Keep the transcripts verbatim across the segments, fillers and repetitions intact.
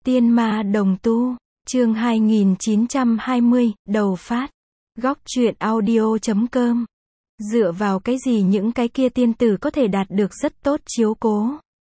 Tiên ma đồng tu, chương hai nghìn chín trăm hai mươi, đầu phát. Góc truyện audio chấm com. Dựa vào cái gì những cái kia tiên tử có thể đạt được rất tốt chiếu cố?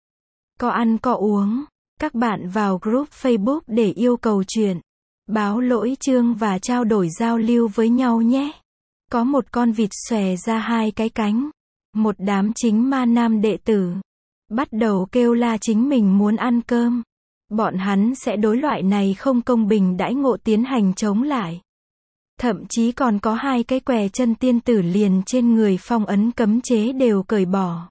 Có ăn có uống. Các bạn vào group Facebook để yêu cầu chuyện, báo lỗi chương và trao đổi giao lưu với nhau nhé. Có một con vịt xòe ra hai cái cánh. Một đám chính ma nam đệ tử bắt đầu kêu la chính mình muốn ăn cơm. Bọn hắn sẽ đối loại này không công bình đãi ngộ tiến hành chống lại. Thậm chí còn có hai cái què chân tiên tử liền trên người phong ấn cấm chế đều cởi bỏ.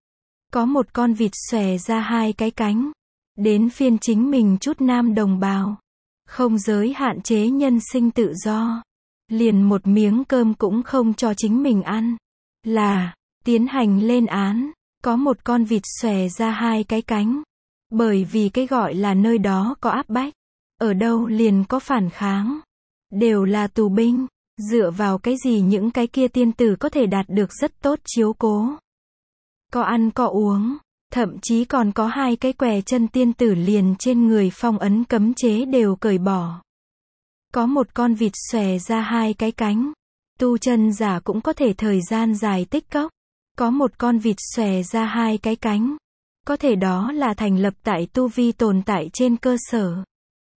Có một con vịt xòe ra hai cái cánh. Đến phiên chính mình chút nam đồng bào. Không giới hạn chế nhân sinh tự do. Liền một miếng cơm cũng không cho chính mình ăn. Là, tiến hành lên án. Có một con vịt xòe ra hai cái cánh. Bởi vì cái gọi là nơi đó có áp bách. Ở đâu liền có phản kháng. Đều là tù binh. Dựa vào cái gì những cái kia tiên tử có thể đạt được rất tốt chiếu cố. Có ăn có uống. Thậm chí còn có hai cái què chân tiên tử liền trên người phong ấn cấm chế đều cởi bỏ. Có một con vịt xòe ra hai cái cánh. Tu chân giả cũng có thể thời gian dài tích cốc. Có một con vịt xòe ra hai cái cánh. Có thể đó là thành lập tại tu vi tồn tại trên cơ sở.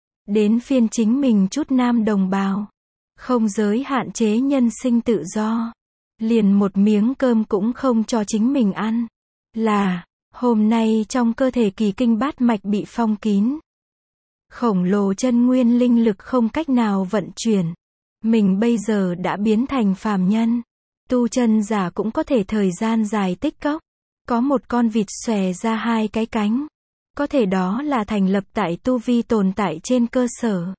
Đến phiên chính mình chút nam đồng bào. Không giới hạn chế nhân sinh tự do. Liền một miếng cơm cũng không cho chính mình ăn. Là, hôm nay trong cơ thể kỳ kinh bát mạch bị phong kín. Khổng lồ chân nguyên linh lực không cách nào vận chuyển. Mình bây giờ đã biến thành phàm nhân. Tu chân giả cũng có thể thời gian dài tích cốc. Có một con vịt xòe ra hai cái cánh. Có thể đó là thành lập tại tu vi tồn tại trên cơ sở.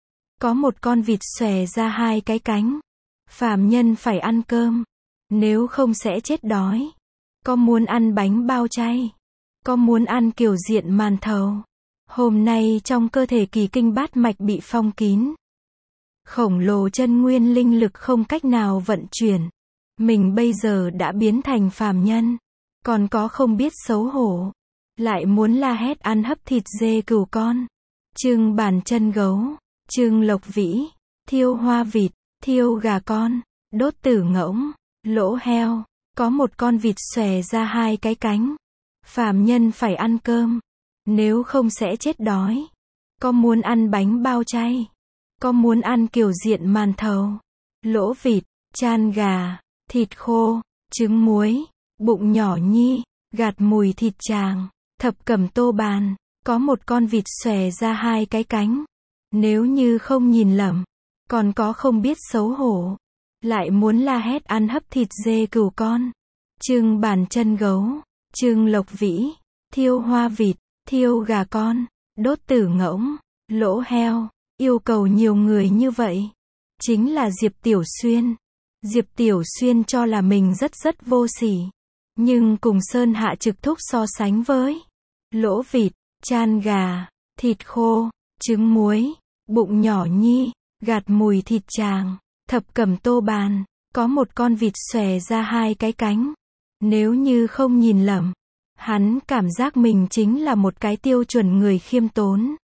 Có một con vịt xòe ra hai cái cánh. Phàm nhân phải ăn cơm. Nếu không sẽ chết đói. Có muốn ăn bánh bao chay. Có muốn ăn kiểu diện màn thầu. Hôm nay trong cơ thể kỳ kinh bát mạch bị phong kín. Khổng lồ chân nguyên linh lực không cách nào vận chuyển. Mình bây giờ đã biến thành phàm nhân. Còn có không biết xấu hổ. Lại muốn la hét ăn hấp thịt dê cừu con. Trưng bàn chân gấu. Trưng lộc vĩ. Thiêu hoa vịt. Thiêu gà con. Đốt tử ngỗng. Lỗ heo. Có một con vịt xòe ra hai cái cánh. Phàm nhân phải ăn cơm. Nếu không sẽ chết đói. Có muốn ăn bánh bao chay. Có muốn ăn kiểu diện màn thầu. Lỗ vịt. Chan gà. Thịt khô. Trứng muối. Bụng nhỏ nhi. Gạt mùi thịt tràng. Thập cẩm tô bàn. Có một con vịt xòe ra hai cái cánh. Nếu như không nhìn lầm. Còn có không biết xấu hổ. Lại muốn la hét ăn hấp thịt dê cừu con. Trưng bàn chân gấu. Trưng lộc vĩ. Thiêu hoa vịt. Thiêu gà con. Đốt tử ngỗng. Lỗ heo. Yêu cầu nhiều người như vậy. Chính là Diệp Tiểu Xuyên. Diệp Tiểu Xuyên cho là mình rất rất vô sỉ. Nhưng cùng Sơn Hạ Trực Thúc so sánh với lỗ vịt, chan gà, thịt khô, trứng muối, bụng nhỏ nhi, gạt mùi thịt tràng, thập cẩm tô bàn, có một con vịt xòe ra hai cái cánh. Nếu như không nhìn lầm, hắn cảm giác mình chính là một cái tiêu chuẩn người khiêm tốn.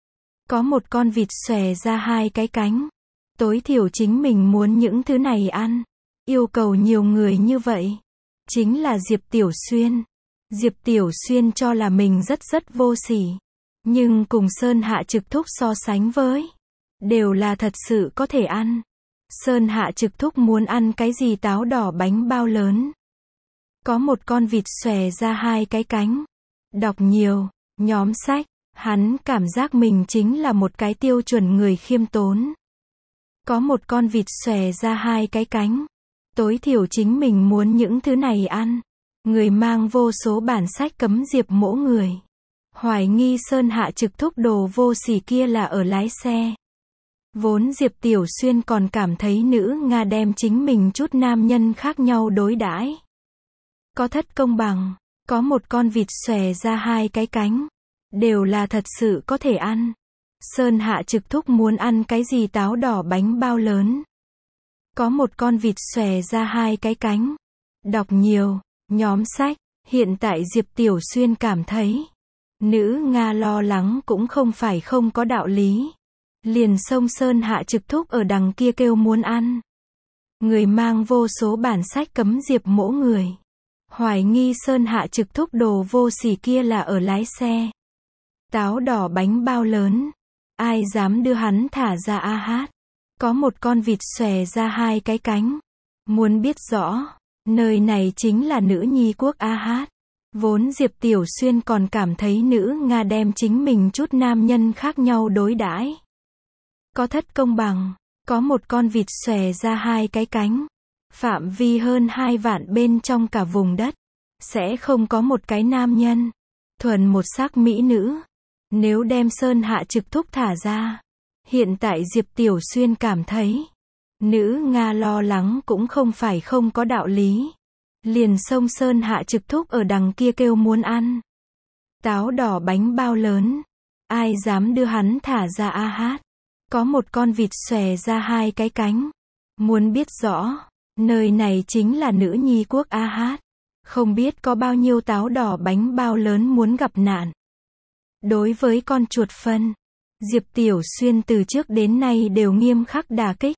Có một con vịt xòe ra hai cái cánh. Tối thiểu chính mình muốn những thứ này ăn. Yêu cầu nhiều người như vậy. Chính là Diệp Tiểu Xuyên. Diệp Tiểu Xuyên cho là mình rất rất vô sỉ. Nhưng cùng Sơn Hạ Trực Thúc so sánh với. Đều là thật sự có thể ăn. Sơn Hạ Trực Thúc muốn ăn cái gì táo đỏ bánh bao lớn. Có một con vịt xòe ra hai cái cánh. Đọc nhiều, nhóm sách. Hắn cảm giác mình chính là một cái tiêu chuẩn người khiêm tốn. Có một con vịt xòe ra hai cái cánh. Tối thiểu chính mình muốn những thứ này ăn. Người mang vô số bản sách cấm Diệp mỗ người. Hoài nghi Sơn Hạ Trực Thúc đồ vô sỉ kia là ở lái xe. Vốn Diệp Tiểu Xuyên còn cảm thấy nữ Nga đem chính mình chút nam nhân khác nhau đối đãi. Có thất công bằng. Có một con vịt xòe ra hai cái cánh. Đều là thật sự có thể ăn. Sơn Hạ Trực Thúc muốn ăn cái gì táo đỏ bánh bao lớn. Có một con vịt xòe ra hai cái cánh. Đọc nhiều, nhóm sách. Hiện tại Diệp Tiểu Xuyên cảm thấy. Nữ Nga lo lắng cũng không phải không có đạo lý. Liền xông Sơn Hạ Trực Thúc ở đằng kia kêu muốn ăn. Người mang vô số bản sách cấm Diệp Mỗ người. Hoài nghi Sơn Hạ Trực Thúc đồ vô sỉ kia là ở lái xe. Táo đỏ bánh bao lớn. Ai dám đưa hắn thả ra a hát. Có một con vịt xòe ra hai cái cánh. Muốn biết rõ, nơi này chính là nữ nhi quốc a hát. Vốn Diệp Tiểu Xuyên còn cảm thấy nữ Nga đem chính mình chút nam nhân khác nhau đối đãi. Có thất công bằng, có một con vịt xòe ra hai cái cánh. Phạm vi hơn hai vạn bên trong cả vùng đất. Sẽ không có một cái nam nhân. Thuần một xác mỹ nữ. Nếu đem Sơn Hạ Trực Thúc thả ra. Hiện tại Diệp Tiểu Xuyên cảm thấy. Nữ Nga lo lắng cũng không phải không có đạo lý. Liền xông Sơn Hạ Trực Thúc ở đằng kia kêu muốn ăn. Táo đỏ bánh bao lớn. Ai dám đưa hắn thả ra a hát. Có một con vịt xòe ra hai cái cánh. Muốn biết rõ, nơi này chính là nữ nhi quốc a hát. Không biết có bao nhiêu táo đỏ bánh bao lớn muốn gặp nạn. Đối với con chuột phân, Diệp Tiểu Xuyên từ trước đến nay đều nghiêm khắc đả kích.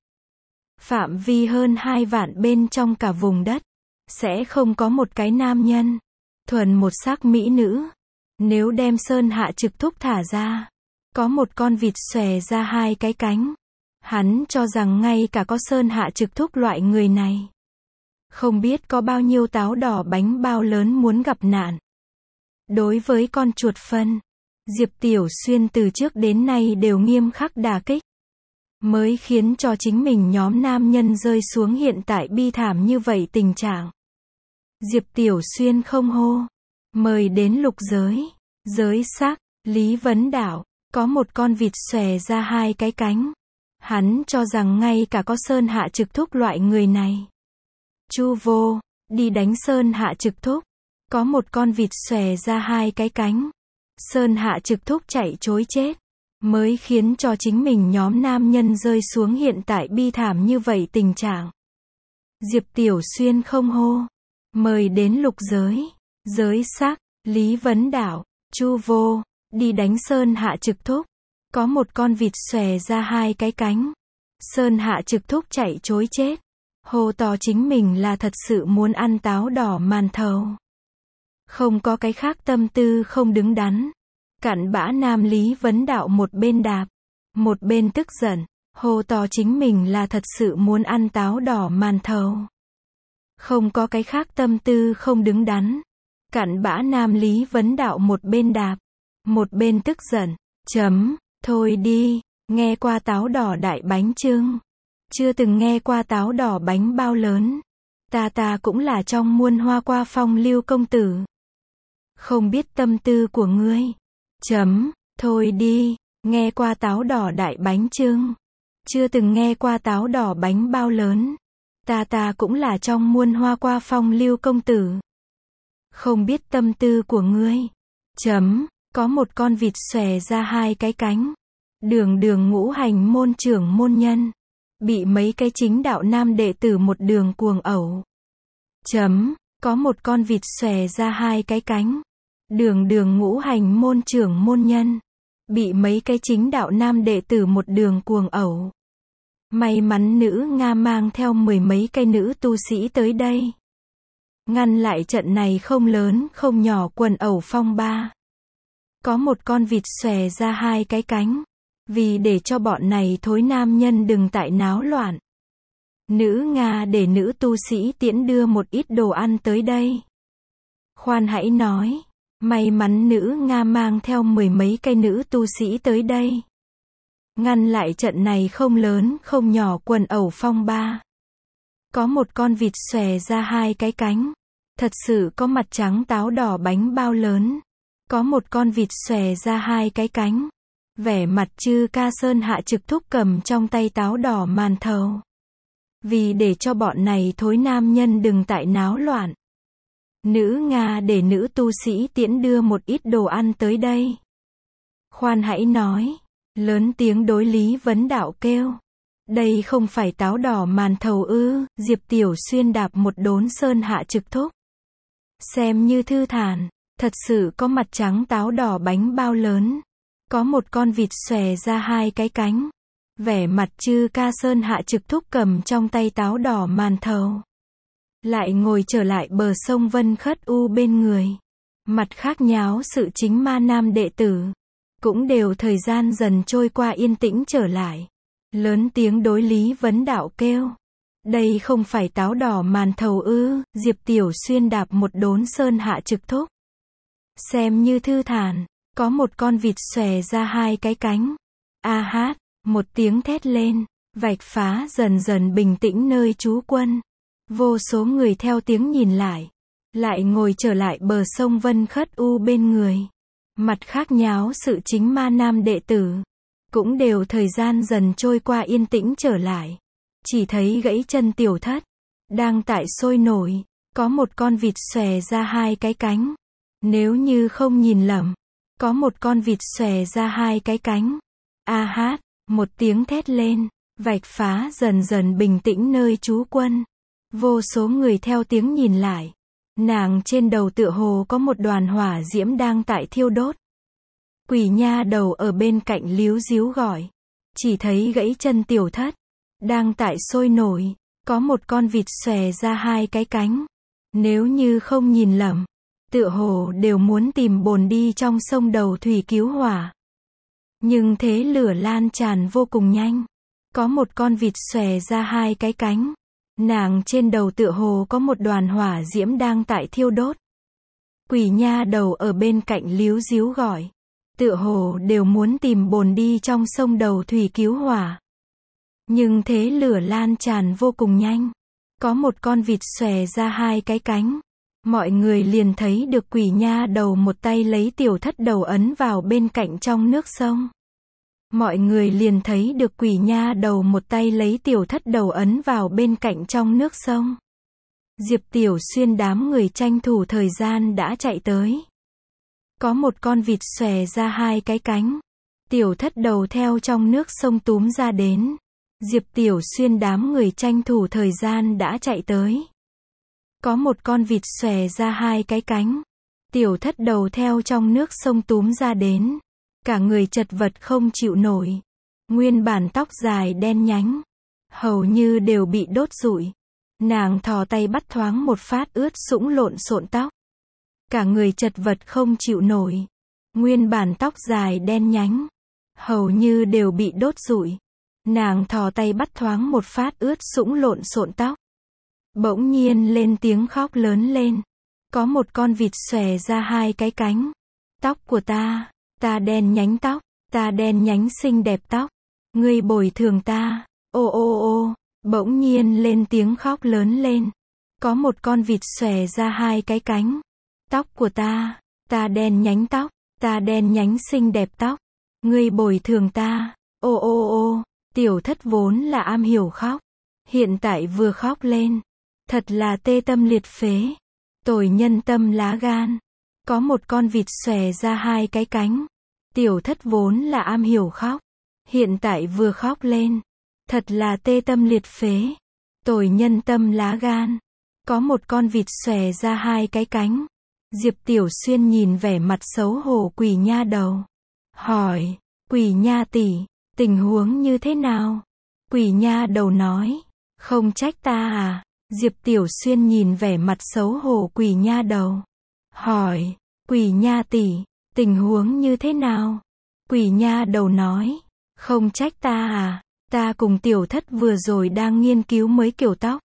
Phạm vi hơn hai vạn bên trong cả vùng đất. Sẽ không có một cái nam nhân. Thuần một xác mỹ nữ. Nếu đem Sơn Hạ Trực Thúc thả ra. Có một con vịt xòe ra hai cái cánh. Hắn cho rằng ngay cả có Sơn Hạ Trực Thúc loại người này. Không biết có bao nhiêu táo đỏ bánh bao lớn muốn gặp nạn. Đối với con chuột phân, Diệp Tiểu Xuyên từ trước đến nay đều nghiêm khắc đả kích. Mới khiến cho chính mình nhóm nam nhân rơi xuống hiện tại bi thảm như vậy tình trạng. Diệp Tiểu Xuyên không hô. Mời đến lục giới. Giới xác, Lý Vấn Đạo. Có một con vịt xòe ra hai cái cánh. Hắn cho rằng ngay cả có Sơn Hạ Trực Thúc loại người này. Chu vô, đi đánh Sơn Hạ Trực Thúc. Có một con vịt xòe ra hai cái cánh. Sơn Hạ Trực Thúc chạy trối chết. Mới khiến cho chính mình nhóm nam nhân rơi xuống hiện tại bi thảm như vậy tình trạng. Diệp Tiểu Xuyên không hô. Mời đến lục giới. Giới xác, Lý Vấn Đạo. Chu vô, đi đánh Sơn Hạ Trực Thúc. Có một con vịt xòe ra hai cái cánh. Sơn Hạ Trực Thúc chạy trối chết. Hô to chính mình là thật sự muốn ăn táo đỏ màn thầu. Không có cái khác tâm tư không đứng đắn. Cặn bã nam Lý Vấn Đạo một bên đạp. Một bên tức giận. Hô to chính mình là thật sự muốn ăn táo đỏ màn thầu. Không có cái khác tâm tư không đứng đắn. Cặn bã nam Lý Vấn Đạo một bên đạp. Một bên tức giận. Chấm. Thôi đi. Nghe qua táo đỏ đại bánh chưng. Chưa từng nghe qua táo đỏ bánh bao lớn. Ta ta cũng là trong muôn hoa qua phong lưu công tử. Không biết tâm tư của ngươi. Chấm. Thôi đi. Nghe qua táo đỏ đại bánh chưng. Chưa từng nghe qua táo đỏ bánh bao lớn. Ta ta cũng là trong muôn hoa qua phong lưu công tử. Không biết tâm tư của ngươi. Chấm. Có một con vịt xòe ra hai cái cánh. Đường đường ngũ hành môn trưởng môn nhân. Bị mấy cái chính đạo nam đệ tử một đường cuồng ẩu. Chấm. Có một con vịt xòe ra hai cái cánh. Đường đường ngũ hành môn trưởng môn nhân. Bị mấy cái chính đạo nam đệ tử một đường cuồng ẩu. May mắn nữ Nga mang theo mười mấy cái nữ tu sĩ tới đây. Ngăn lại trận này không lớn không nhỏ quần ẩu phong ba. Có một con vịt xòe ra hai cái cánh. Vì để cho bọn này thối nam nhân đừng tại náo loạn. Nữ Nga để nữ tu sĩ tiễn đưa một ít đồ ăn tới đây. Khoan hãy nói. May mắn nữ Nga mang theo mười mấy cái nữ tu sĩ tới đây. Ngăn lại trận này không lớn không nhỏ quần ẩu phong ba. Có một con vịt xòe ra hai cái cánh. Thật sự có mặt trắng táo đỏ bánh bao lớn. Có một con vịt xòe ra hai cái cánh. Vẻ mặt chư ca Sơn Hạ Trực Thúc cầm trong tay táo đỏ màn thầu. Vì để cho bọn này thối nam nhân đừng tại náo loạn. Nữ Nga để nữ tu sĩ tiễn đưa một ít đồ ăn tới đây. Khoan hãy nói. Lớn tiếng đối Lý Vấn Đạo kêu. Đây không phải táo đỏ màn thầu ư. Diệp Tiểu Xuyên đạp một đốn Sơn Hạ Trực Thúc. Xem như thư thản. Thật sự có mặt trắng táo đỏ bánh bao lớn. Có một con vịt xòe ra hai cái cánh. Vẻ mặt Chư Ca Sơn Hạ Trực Thúc cầm trong tay táo đỏ màn thầu. Lại ngồi trở lại bờ sông Vân Khất U bên người. Mặt khác nháo sự chính ma nam đệ tử. Cũng đều thời gian dần trôi qua yên tĩnh trở lại. Lớn tiếng đối Lý Vấn Đạo kêu. Đây không phải táo đỏ màn thầu ư? Diệp Tiểu Xuyên đạp một đốn Sơn Hạ Trực Thúc. Xem như thư thản. Có một con vịt xòe ra hai cái cánh. A hát, một tiếng thét lên. Vạch phá dần dần bình tĩnh nơi trú quân. Vô số người theo tiếng nhìn lại. Lại ngồi trở lại bờ sông Vân Khất U bên người. Mặt khác nháo sự chính ma nam đệ tử. Cũng đều thời gian dần trôi qua yên tĩnh trở lại. Chỉ thấy gãy chân Tiểu Thất. Đang tại sôi nổi. Có một con vịt xòe ra hai cái cánh. Nếu như không nhìn lầm. Có một con vịt xòe ra hai cái cánh. A hát, một tiếng thét lên. Vạch phá dần dần bình tĩnh nơi trú quân. Vô số người theo tiếng nhìn lại. Nàng trên đầu tựa hồ có một đoàn hỏa diễm đang tại thiêu đốt. Quỷ nha đầu ở bên cạnh líu díu gọi. Chỉ thấy gãy chân Tiểu Thất. Đang tại sôi nổi. Có một con vịt xòe ra hai cái cánh. Nếu như không nhìn lầm. Tựa hồ đều muốn tìm bồn đi trong sông đầu thủy cứu hỏa. Nhưng thế lửa lan tràn vô cùng nhanh. Có một con vịt xòe ra hai cái cánh. Nàng trên đầu tựa hồ có một đoàn hỏa diễm đang tại thiêu đốt. Quỷ nha đầu ở bên cạnh líu díu gọi. Tựa hồ đều muốn tìm bồn đi trong sông đầu thủy cứu hỏa. Nhưng thế lửa lan tràn vô cùng nhanh. Có một con vịt xòe ra hai cái cánh. Mọi người liền thấy được quỷ nha đầu một tay lấy Tiểu Thất đầu ấn vào bên cạnh trong nước sông. Mọi người liền thấy được quỷ nha đầu một tay lấy Tiểu Thất đầu ấn vào bên cạnh trong nước sông. Diệp Tiểu Xuyên đám người tranh thủ thời gian đã chạy tới. Có một con vịt xòe ra hai cái cánh. Tiểu Thất đầu theo trong nước sông túm ra đến. Diệp Tiểu Xuyên đám người tranh thủ thời gian đã chạy tới. Có một con vịt xòe ra hai cái cánh. Tiểu Thất đầu theo trong nước sông túm ra đến. Cả người chật vật không chịu nổi. Nguyên bản tóc dài đen nhánh. Hầu như đều bị đốt rụi. Nàng thò tay bắt thoáng một phát ướt sũng lộn xộn tóc. Cả người chật vật không chịu nổi. Nguyên bản tóc dài đen nhánh. Hầu như đều bị đốt rụi. Nàng thò tay bắt thoáng một phát ướt sũng lộn xộn tóc. Bỗng nhiên lên tiếng khóc lớn lên. Có một con vịt xòe ra hai cái cánh. Tóc của ta, ta đen nhánh tóc, ta đen nhánh xinh đẹp tóc. Ngươi bồi thường ta, ô ô ô, bỗng nhiên lên tiếng khóc lớn lên. Có một con vịt xòe ra hai cái cánh. Tóc của ta, ta đen nhánh tóc, ta đen nhánh xinh đẹp tóc. Ngươi bồi thường ta, ô ô ô, Tiểu Thất vốn là am hiểu khóc. Hiện tại vừa khóc lên. Thật là tê tâm liệt phế. Tồi nhân tâm lá gan. Có một con vịt xòe ra hai cái cánh. Tiểu Thất vốn là am hiểu khóc. Hiện tại vừa khóc lên. Thật là tê tâm liệt phế. Tồi nhân tâm lá gan. Có một con vịt xòe ra hai cái cánh. Diệp Tiểu Xuyên nhìn vẻ mặt xấu hổ quỷ nha đầu. Hỏi, quỷ nha tỷ, tình huống như thế nào? Quỷ nha đầu nói, không trách ta à? Diệp Tiểu Xuyên nhìn vẻ mặt xấu hổ quỷ nha đầu. Hỏi, quỷ nha tỷ, tình huống như thế nào? Quỷ nha đầu nói, không trách ta à? Ta cùng Tiểu Thất vừa rồi đang nghiên cứu mới kiểu tóc.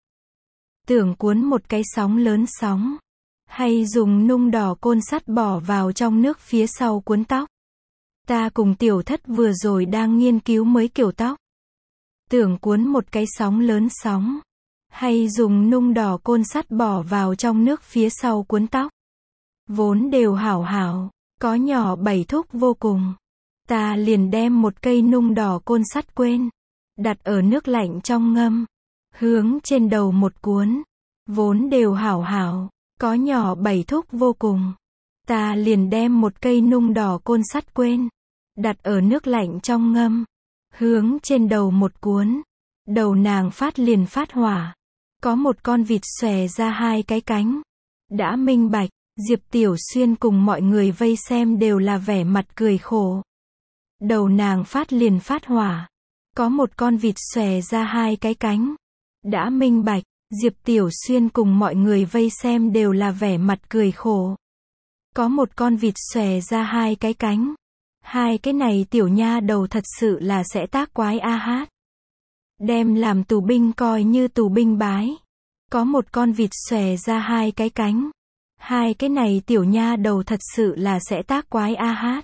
Tưởng cuốn một cái sóng lớn sóng. Hay dùng nung đỏ côn sắt bỏ vào trong nước phía sau cuốn tóc. Ta cùng Tiểu Thất vừa rồi đang nghiên cứu mới kiểu tóc. Tưởng cuốn một cái sóng lớn sóng. Hay dùng nung đỏ côn sắt bỏ vào trong nước phía sau cuốn tóc. Vốn đều hảo hảo, có nhỏ bảy thúc vô cùng. Ta liền đem một cây nung đỏ côn sắt quên. Đặt ở nước lạnh trong ngâm. Hướng trên đầu một cuốn. Vốn đều hảo hảo, có nhỏ bảy thúc vô cùng. Ta liền đem một cây nung đỏ côn sắt quên. Đặt ở nước lạnh trong ngâm. Hướng trên đầu một cuốn. Đầu nàng phát liền phát hỏa. Có một con vịt xòe ra hai cái cánh. Đã minh bạch, Diệp Tiểu Xuyên cùng mọi người vây xem đều là vẻ mặt cười khổ. Đầu nàng phát liền phát hỏa. Có một con vịt xòe ra hai cái cánh. Đã minh bạch, Diệp Tiểu Xuyên cùng mọi người vây xem đều là vẻ mặt cười khổ. Có một con vịt xòe ra hai cái cánh. Hai cái này tiểu nha đầu thật sự là sẽ tác quái a hát. Đem làm tù binh coi như tù binh bái. Có một con vịt xòe ra hai cái cánh. Hai cái này tiểu nha đầu thật sự là sẽ tác quái a hát.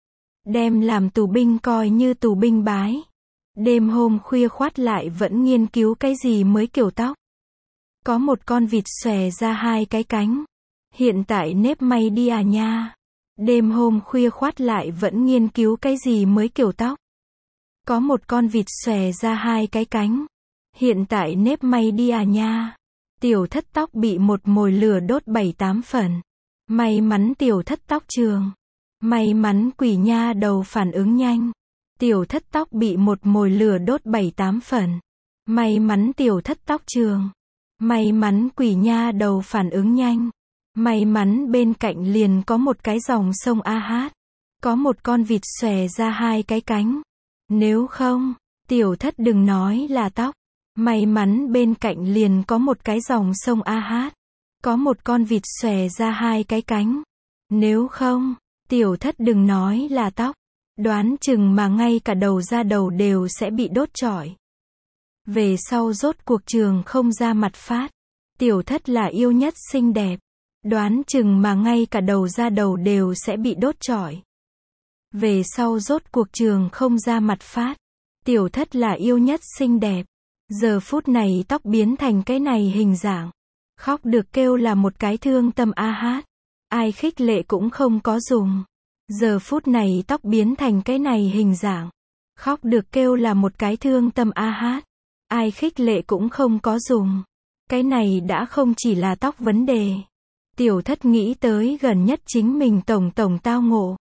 Đem làm tù binh coi như tù binh bái. Đêm hôm khuya khoắt lại vẫn nghiên cứu cái gì mới kiểu tóc. Có một con vịt xòe ra hai cái cánh. Hiện tại nếp may đi à nha. Đêm hôm khuya khoắt lại vẫn nghiên cứu cái gì mới kiểu tóc. Có một con vịt xòe ra hai cái cánh. Hiện tại nếp may đi à nha. Tiểu thất tóc bị một mồi lửa đốt bảy tám phần. May mắn tiểu thất tóc trường. May mắn quỷ nha đầu phản ứng nhanh. Tiểu thất tóc bị một mồi lửa đốt bảy tám phần. May mắn tiểu thất tóc trường. May mắn quỷ nha đầu phản ứng nhanh. May mắn bên cạnh liền có một cái dòng sông a hát. Có một con vịt xòe ra hai cái cánh. Nếu không, tiểu thất đừng nói là tóc. May mắn bên cạnh liền có một cái dòng sông a hát. Có một con vịt xòe ra hai cái cánh. Nếu không, tiểu thất đừng nói là tóc. Đoán chừng mà ngay cả đầu ra đầu đều sẽ bị đốt trọi. Về sau rốt cuộc trường không ra mặt phát. Tiểu thất là yêu nhất xinh đẹp. Đoán chừng mà ngay cả đầu ra đầu đều sẽ bị đốt trọi. Về sau rốt cuộc trường không ra mặt phát. Tiểu thất là yêu nhất xinh đẹp. Giờ phút này tóc biến thành cái này hình dạng. Khóc được kêu là một cái thương tâm a hát. Ai khích lệ cũng không có dùng. Giờ phút này tóc biến thành cái này hình dạng. Khóc được kêu là một cái thương tâm a hát. Ai khích lệ cũng không có dùng. Cái này đã không chỉ là tóc vấn đề. Tiểu thất nghĩ tới gần nhất chính mình tổng tổng tao ngộ.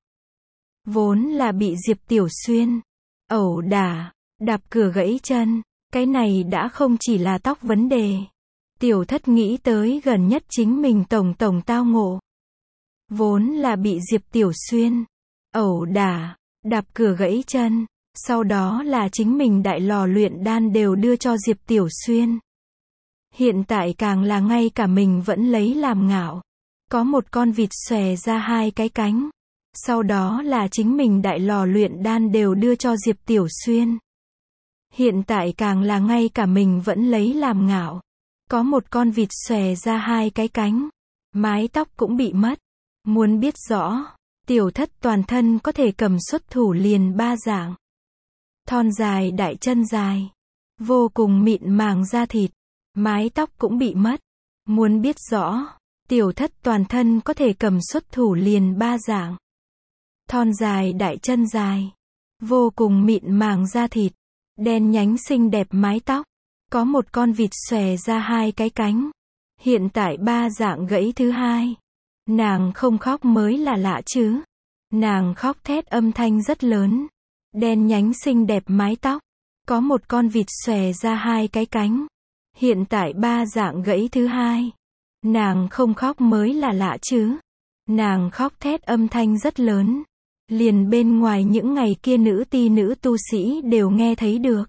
Vốn là bị Diệp Tiểu Xuyên ẩu đả, đạp cửa gãy chân. Cái này đã không chỉ là tóc vấn đề. Tiểu thất nghĩ tới gần nhất chính mình tổng tổng tao ngộ. Vốn là bị Diệp Tiểu Xuyên ẩu đả, đạp cửa gãy chân. Sau đó là chính mình đại lò luyện đan đều đưa cho Diệp Tiểu Xuyên. Hiện tại càng là ngay cả mình vẫn lấy làm ngạo. Có một con vịt xòe ra hai cái cánh. Sau đó là chính mình đại lò luyện đan đều đưa cho Diệp Tiểu Xuyên. Hiện tại càng là ngay cả mình vẫn lấy làm ngạo. Có một con vịt xòe ra hai cái cánh. Mái tóc cũng bị mất. Muốn biết rõ, tiểu thất toàn thân có thể cầm xuất thủ liền ba dạng. Thon dài đại chân dài. Vô cùng mịn màng da thịt. Mái tóc cũng bị mất. Muốn biết rõ, tiểu thất toàn thân có thể cầm xuất thủ liền ba dạng. Thon dài đại chân dài. Vô cùng mịn màng da thịt. Đen nhánh xinh đẹp mái tóc. Có một con vịt xòe ra hai cái cánh. Hiện tại ba dạng gãy thứ hai. Nàng không khóc mới là lạ chứ. Nàng khóc thét âm thanh rất lớn. Đen nhánh xinh đẹp mái tóc. Có một con vịt xòe ra hai cái cánh. Hiện tại ba dạng gãy thứ hai. Nàng không khóc mới là lạ chứ. Nàng khóc thét âm thanh rất lớn. Liền bên ngoài những ngày kia nữ ti nữ tu sĩ đều nghe thấy được.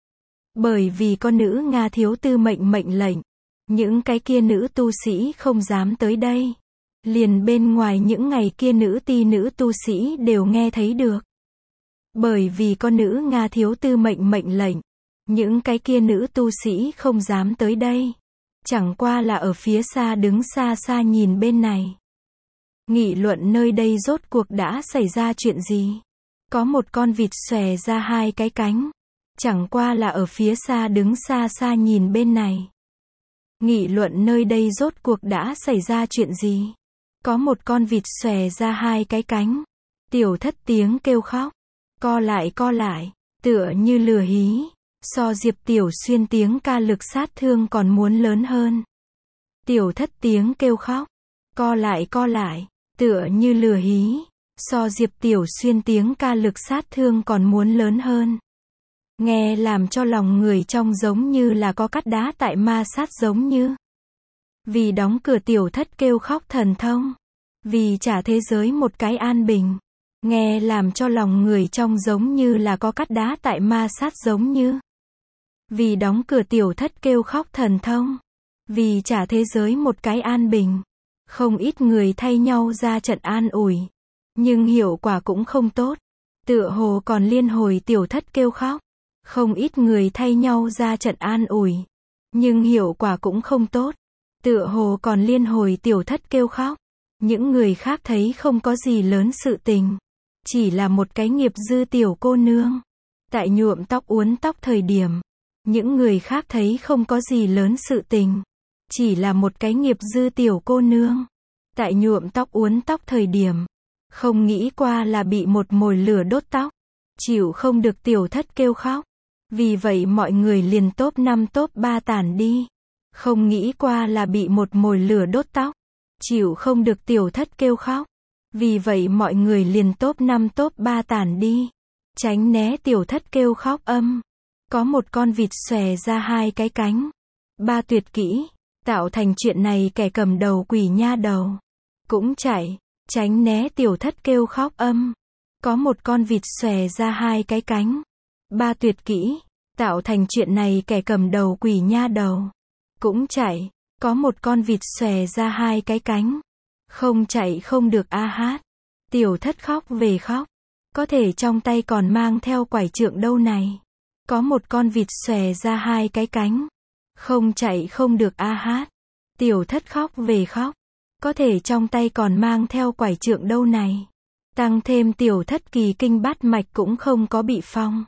Bởi vì có nữ Nga thiếu tư mệnh mệnh lệnh. Những cái kia nữ tu sĩ không dám tới đây. Liền bên ngoài những ngày kia nữ ti nữ tu sĩ đều nghe thấy được. Bởi vì có nữ Nga thiếu tư mệnh mệnh lệnh. Những cái kia nữ tu sĩ không dám tới đây. Chẳng qua là ở phía xa đứng xa xa nhìn bên này. Nghị luận nơi đây rốt cuộc đã xảy ra chuyện gì? Có một con vịt xòe ra hai cái cánh. Chẳng qua là ở phía xa đứng xa xa nhìn bên này. Nghị luận nơi đây rốt cuộc đã xảy ra chuyện gì? Có một con vịt xòe ra hai cái cánh. Tiểu thất tiếng kêu khóc. Co lại co lại. Tựa như lừa hí. So Diệp Tiểu Xuyên tiếng ca lực sát thương còn muốn lớn hơn. Tiểu thất tiếng kêu khóc. Co lại co lại. Tựa như lừa hí. So Diệp Tiểu Xuyên tiếng ca lực sát thương còn muốn lớn hơn. Nghe làm cho lòng người trong giống như là có cắt đá tại ma sát giống như. Vì đóng cửa tiểu thất kêu khóc thần thông. Vì trả thế giới một cái an bình. Nghe làm cho lòng người trong giống như là có cắt đá tại ma sát giống như. Vì đóng cửa tiểu thất kêu khóc thần thông. Vì trả thế giới một cái an bình. Không ít người thay nhau ra trận an ủi. Nhưng hiệu quả cũng không tốt. Tựa hồ còn liên hồi tiểu thất kêu khóc. Không ít người thay nhau ra trận an ủi. Nhưng hiệu quả cũng không tốt. Tựa hồ còn liên hồi tiểu thất kêu khóc. Những người khác thấy không có gì lớn sự tình. Chỉ là một cái nghiệp dư tiểu cô nương. Tại nhuộm tóc uốn tóc thời điểm. Những người khác thấy không có gì lớn sự tình. Chỉ là một cái nghiệp dư tiểu cô nương. Tại nhuộm tóc uốn tóc thời điểm. Không nghĩ qua là bị một mồi lửa đốt tóc. Chịu không được tiểu thất kêu khóc. Vì vậy mọi người liền top năm top ba tản đi. Không nghĩ qua là bị một mồi lửa đốt tóc. Chịu không được tiểu thất kêu khóc. Vì vậy mọi người liền top năm top ba tản đi. Tránh né tiểu thất kêu khóc âm. Có một con vịt xòe ra hai cái cánh. Ba tuyệt kỹ. Tạo thành chuyện này kẻ cầm đầu quỷ nha đầu. Cũng chạy. Tránh né tiểu thất kêu khóc âm. Có một con vịt xòe ra hai cái cánh. Ba tuyệt kỹ. Tạo thành chuyện này kẻ cầm đầu quỷ nha đầu. Cũng chạy. Có một con vịt xòe ra hai cái cánh. Không chạy không được a hát. Tiểu thất khóc về khóc. Có thể trong tay còn mang theo quải trượng đâu này. Có một con vịt xòe ra hai cái cánh. Không chạy không được a hát. Tiểu thất khóc về khóc. Có thể trong tay còn mang theo quải trượng đâu này. Tăng thêm tiểu thất kỳ kinh bát mạch cũng không có bị phong.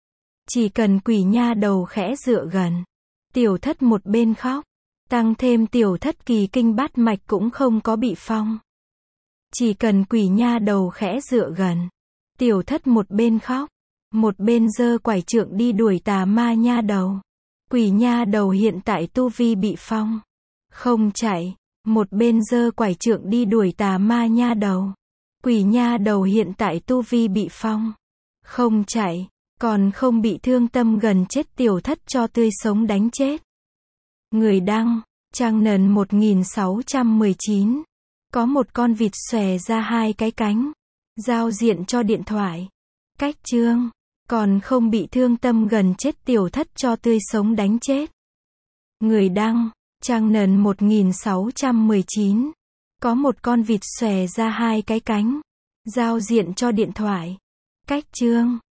Chỉ cần quỷ nha đầu khẽ dựa gần. Tiểu thất một bên khóc. Tăng thêm tiểu thất kỳ kinh bát mạch cũng không có bị phong. Chỉ cần quỷ nha đầu khẽ dựa gần. Tiểu thất một bên khóc. Một bên giơ quải trượng đi đuổi tà ma nha đầu. Quỷ nha đầu hiện tại tu vi bị phong. Không chạy. Một bên giơ quải trượng đi đuổi tà ma nha đầu. Quỷ nha đầu hiện tại tu vi bị phong. Không chạy. Còn không bị thương tâm gần chết tiểu thất cho tươi sống đánh chết. Người đăng. Trang nền một nghìn sáu trăm mười chín. Có một con vịt xòe ra hai cái cánh. Giao diện cho điện thoại. Cách chương. Còn không bị thương tâm gần chết tiểu thất cho tươi sống đánh chết. Người đăng. Trang nền một nghìn sáu trăm mười chín. Có một con vịt xòe ra hai cái cánh. Giao diện cho điện thoại. Cách chương.